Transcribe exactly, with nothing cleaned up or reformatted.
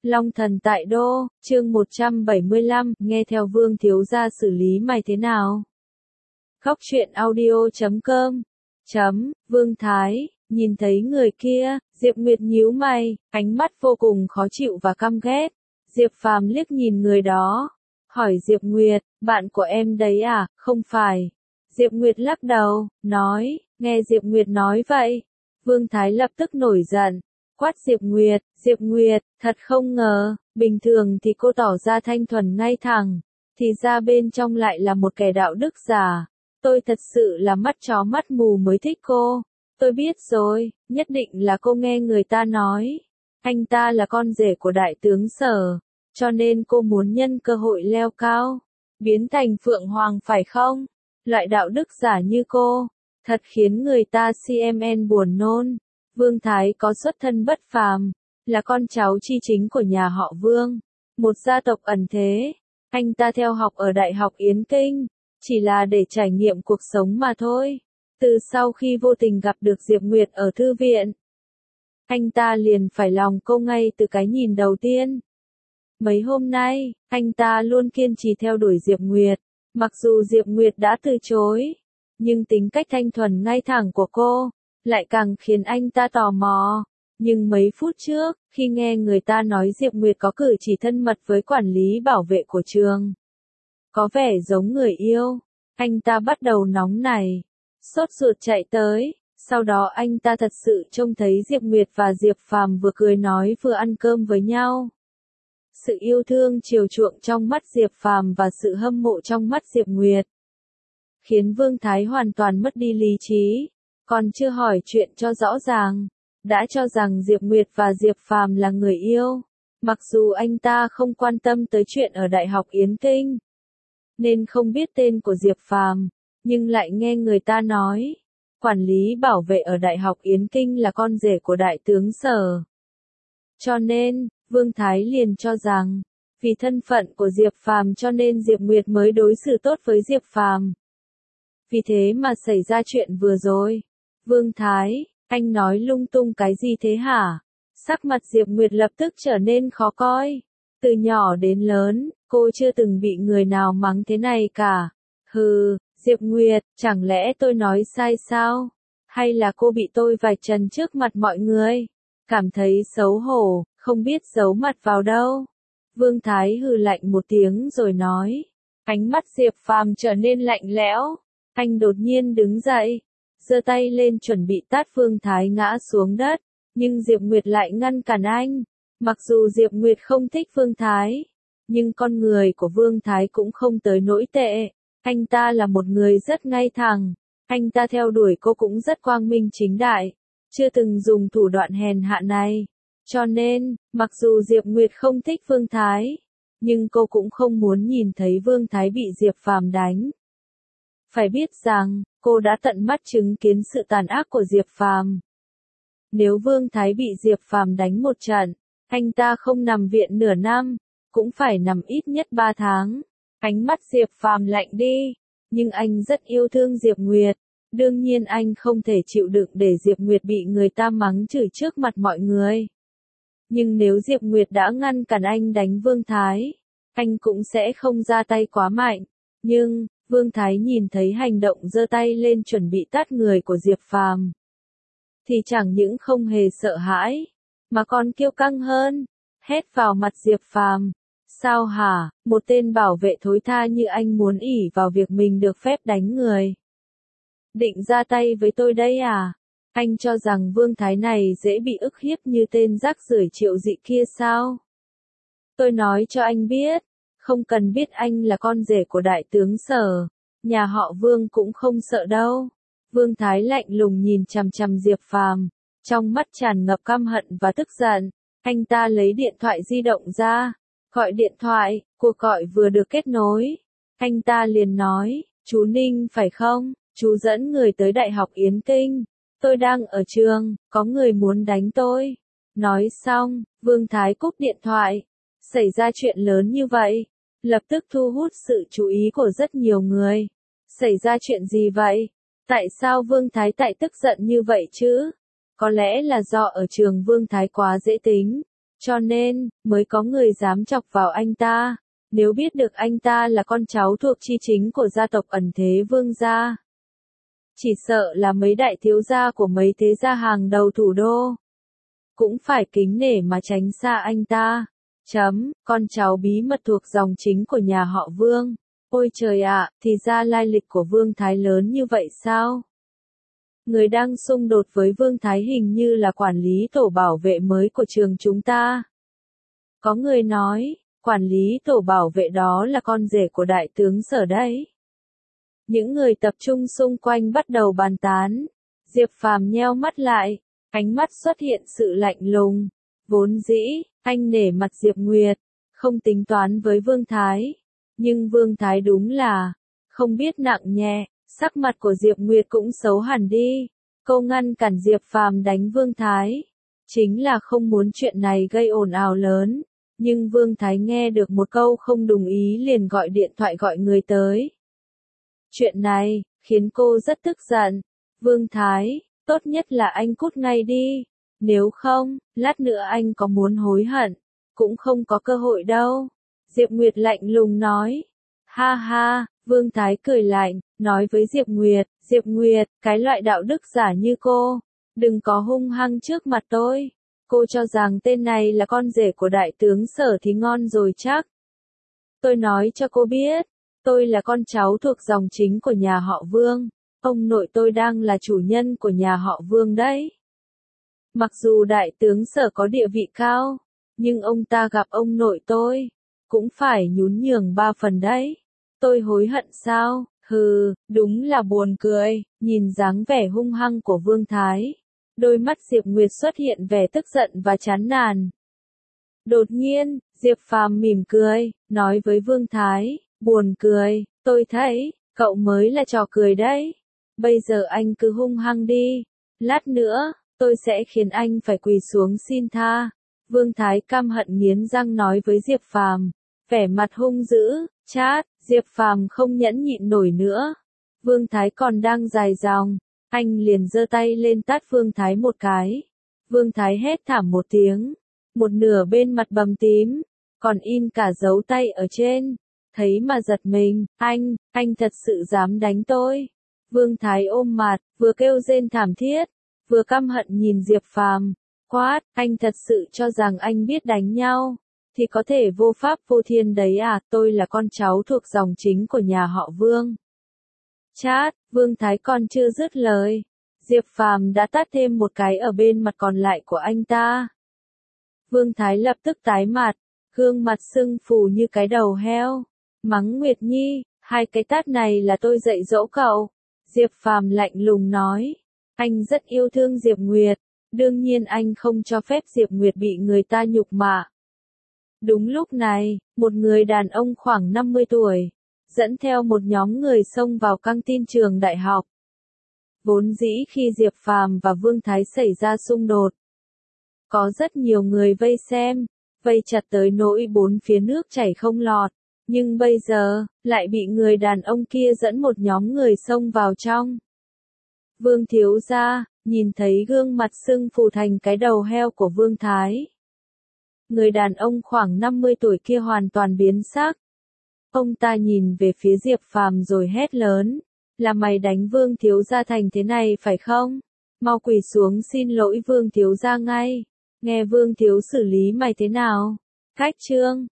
Long thần tại đô, chương một trăm bảy mươi lăm, nghe theo Vương thiếu gia xử lý mày thế nào? Góc truyện audio chấm com chấm, Vương Thái, nhìn thấy người kia, Diệp Nguyệt nhíu mày, ánh mắt vô cùng khó chịu và căm ghét. Diệp Phàm liếc nhìn người đó, hỏi Diệp Nguyệt, bạn của em đấy à, không phải. Diệp Nguyệt lắc đầu, nói, nghe Diệp Nguyệt nói vậy. Vương Thái lập tức nổi giận, quát Diệp Nguyệt, Diệp Nguyệt, thật không ngờ, bình thường thì cô tỏ ra thanh thuần ngay thẳng, thì ra bên trong lại là một kẻ đạo đức giả. Tôi thật sự là mắt chó mắt mù mới thích cô. Tôi biết rồi, nhất định là cô nghe người ta nói. Anh ta là con rể của đại tướng Sở, cho nên cô muốn nhân cơ hội leo cao, biến thành Phượng Hoàng phải không? Loại đạo đức giả như cô, thật khiến người ta xê em en buồn nôn. Vương Thái có xuất thân bất phàm, là con cháu chi chính của nhà họ Vương, một gia tộc ẩn thế. Anh ta theo học ở Đại học Yến Kinh, chỉ là để trải nghiệm cuộc sống mà thôi. Từ sau khi vô tình gặp được Diệp Nguyệt ở thư viện, anh ta liền phải lòng cô ngay từ cái nhìn đầu tiên. Mấy hôm nay, anh ta luôn kiên trì theo đuổi Diệp Nguyệt, mặc dù Diệp Nguyệt đã từ chối, nhưng tính cách thanh thuần ngay thẳng của cô lại càng khiến anh ta tò mò. Nhưng mấy phút trước, khi nghe người ta nói Diệp Nguyệt có cử chỉ thân mật với quản lý bảo vệ của trường, có vẻ giống người yêu, anh ta bắt đầu nóng nảy, sốt ruột chạy tới. Sau đó anh ta thật sự trông thấy Diệp Nguyệt và Diệp Phàm vừa cười nói vừa ăn cơm với nhau. Sự yêu thương chiều chuộng trong mắt Diệp Phàm và sự hâm mộ trong mắt Diệp Nguyệt khiến Vương Thái hoàn toàn mất đi lý trí, còn chưa hỏi chuyện cho rõ ràng, đã cho rằng Diệp Nguyệt và Diệp Phàm là người yêu. Mặc dù anh ta không quan tâm tới chuyện ở Đại học Yến Kinh, nên không biết tên của Diệp Phàm, nhưng lại nghe người ta nói, quản lý bảo vệ ở Đại học Yến Kinh là con rể của đại tướng Sở. Cho nên, Vương Thái liền cho rằng, vì thân phận của Diệp Phàm cho nên Diệp Nguyệt mới đối xử tốt với Diệp Phàm. Vì thế mà xảy ra chuyện vừa rồi. Vương Thái, anh nói lung tung cái gì thế hả? Sắc mặt Diệp Nguyệt lập tức trở nên khó coi. Từ nhỏ đến lớn, cô chưa từng bị người nào mắng thế này cả. Hừ, Diệp Nguyệt, chẳng lẽ tôi nói sai sao? Hay là cô bị tôi vạch trần trước mặt mọi người? Cảm thấy xấu hổ, không biết giấu mặt vào đâu. Vương Thái hừ lạnh một tiếng rồi nói. Ánh mắt Diệp Phàm trở nên lạnh lẽo. Anh đột nhiên đứng dậy, giơ tay lên chuẩn bị tát Vương Thái ngã xuống đất, nhưng Diệp Nguyệt lại ngăn cản anh. Mặc dù Diệp Nguyệt không thích Vương Thái, nhưng con người của Vương Thái cũng không tới nỗi tệ. Anh ta là một người rất ngay thẳng, anh ta theo đuổi cô cũng rất quang minh chính đại, chưa từng dùng thủ đoạn hèn hạ này. Cho nên, mặc dù Diệp Nguyệt không thích Vương Thái, nhưng cô cũng không muốn nhìn thấy Vương Thái bị Diệp Phàm đánh. Phải biết rằng, cô đã tận mắt chứng kiến sự tàn ác của Diệp Phàm. Nếu Vương Thái bị Diệp Phàm đánh một trận, anh ta không nằm viện nửa năm, cũng phải nằm ít nhất ba tháng. Ánh mắt Diệp Phàm lạnh đi, nhưng anh rất yêu thương Diệp Nguyệt. Đương nhiên anh không thể chịu đựng để Diệp Nguyệt bị người ta mắng chửi trước mặt mọi người. Nhưng nếu Diệp Nguyệt đã ngăn cản anh đánh Vương Thái, anh cũng sẽ không ra tay quá mạnh. Nhưng, Vương Thái nhìn thấy hành động giơ tay lên chuẩn bị tát người của Diệp Phàm, thì chẳng những không hề sợ hãi, mà còn kiêu căng hơn, hét vào mặt Diệp Phàm. Sao hả, một tên bảo vệ thối tha như anh muốn ỷ vào việc mình được phép đánh người? Định ra tay với tôi đây à? Anh cho rằng Vương Thái này dễ bị ức hiếp như tên rác rưởi Triệu Dị kia sao? Tôi nói cho anh biết, không cần biết anh là con rể của đại tướng Sở, nhà họ Vương cũng không sợ đâu. Vương Thái lạnh lùng nhìn chằm chằm Diệp Phàm, trong mắt tràn ngập căm hận và tức giận. Anh ta lấy điện thoại di động ra, gọi điện thoại, cuộc gọi vừa được kết nối. Anh ta liền nói, chú Ninh phải không? Chú dẫn người tới Đại học Yến Kinh. Tôi đang ở trường, có người muốn đánh tôi. Nói xong, Vương Thái cúp điện thoại. Xảy ra chuyện lớn như vậy, lập tức thu hút sự chú ý của rất nhiều người. Xảy ra chuyện gì vậy? Tại sao Vương Thái tại tức giận như vậy chứ? Có lẽ là do ở trường Vương Thái quá dễ tính, Cho nên, mới có người dám chọc vào anh ta. Nếu biết được anh ta là con cháu thuộc chi chính của gia tộc ẩn thế vương gia, chỉ sợ là mấy đại thiếu gia của mấy thế gia hàng đầu thủ đô cũng phải kính nể mà tránh xa anh ta. Chấm, con cháu bí mật thuộc dòng chính của nhà họ Vương. Ôi trời ạ, thì ra lai lịch của Vương Thái lớn như vậy sao? Người đang xung đột với Vương Thái hình như là quản lý tổ bảo vệ mới của trường chúng ta. Có người nói, quản lý tổ bảo vệ đó là con rể của đại tướng Sở đấy. Những người tập trung xung quanh bắt đầu bàn tán. Diệp Phàm nheo mắt lại, ánh mắt xuất hiện sự lạnh lùng. Vốn dĩ, anh nể mặt Diệp Nguyệt, không tính toán với Vương Thái. Nhưng Vương Thái đúng là, không biết nặng nhẹ, sắc mặt của Diệp Nguyệt cũng xấu hẳn đi. Cô ngăn cản Diệp Phàm đánh Vương Thái, chính là không muốn chuyện này gây ồn ào lớn. Nhưng Vương Thái nghe được một câu không đồng ý liền gọi điện thoại gọi người tới. Chuyện này, khiến cô rất tức giận. Vương Thái, tốt nhất là anh cút ngay đi. Nếu không, lát nữa anh có muốn hối hận, cũng không có cơ hội đâu. Diệp Nguyệt lạnh lùng nói. Ha ha, Vương Thái cười lạnh, nói với Diệp Nguyệt. Diệp Nguyệt, cái loại đạo đức giả như cô, đừng có hung hăng trước mặt tôi. Cô cho rằng tên này là con rể của đại tướng Sở thì ngon rồi chắc. Tôi nói cho cô biết, tôi là con cháu thuộc dòng chính của nhà họ Vương. Ông nội tôi đang là chủ nhân của nhà họ Vương đấy. Mặc dù đại tướng Sở có địa vị cao, nhưng ông ta gặp ông nội tôi, cũng phải nhún nhường ba phần đấy. Tôi hối hận sao? Hừ, đúng là buồn cười. Nhìn dáng vẻ hung hăng của Vương Thái, đôi mắt Diệp Nguyệt xuất hiện vẻ tức giận và chán nản. Đột nhiên, Diệp Phàm mỉm cười, nói với Vương Thái, buồn cười, tôi thấy, cậu mới là trò cười đấy. Bây giờ anh cứ hung hăng đi, lát nữa, tôi sẽ khiến anh phải quỳ xuống xin tha. Vương Thái căm hận nghiến răng nói với Diệp Phàm, vẻ mặt hung dữ, chát. Diệp Phàm không nhẫn nhịn nổi nữa. Vương Thái còn đang dài dòng, anh liền giơ tay lên tát Vương Thái một cái. Vương Thái hét thảm một tiếng, một nửa bên mặt bầm tím, còn in cả dấu tay ở trên. Thấy mà giật mình, anh, anh thật sự dám đánh tôi. Vương Thái ôm mặt, vừa kêu rên thảm thiết, vừa căm hận nhìn Diệp Phàm, quát, anh thật sự cho rằng anh biết đánh nhau thì có thể vô pháp vô thiên đấy à? Tôi là con cháu thuộc dòng chính của nhà họ Vương. Chát, Vương Thái còn chưa dứt lời, Diệp Phàm đã tát thêm một cái ở bên mặt còn lại của anh ta. Vương Thái lập tức tái mặt, gương mặt sưng phù như cái đầu heo, mắng Nguyệt Nhi, hai cái tát này là tôi dạy dỗ cậu. Diệp Phàm lạnh lùng nói, anh rất yêu thương Diệp Nguyệt, đương nhiên anh không cho phép Diệp Nguyệt bị người ta nhục mạ. Đúng lúc này, một người đàn ông khoảng năm mươi tuổi, dẫn theo một nhóm người xông vào căng tin trường đại học. Vốn dĩ khi Diệp Phàm và Vương Thái xảy ra xung đột, có rất nhiều người vây xem, vây chặt tới nỗi bốn phía nước chảy không lọt, nhưng bây giờ, lại bị người đàn ông kia dẫn một nhóm người xông vào trong. Vương thiếu gia, nhìn thấy gương mặt sưng phù thành cái đầu heo của Vương Thái. Người đàn ông khoảng năm mươi tuổi kia hoàn toàn biến sắc. Ông ta nhìn về phía Diệp Phàm rồi hét lớn, là mày đánh Vương thiếu gia thành thế này phải không? Mau quỳ xuống xin lỗi Vương thiếu gia ngay, nghe Vương thiếu xử lý mày thế nào. Cách chương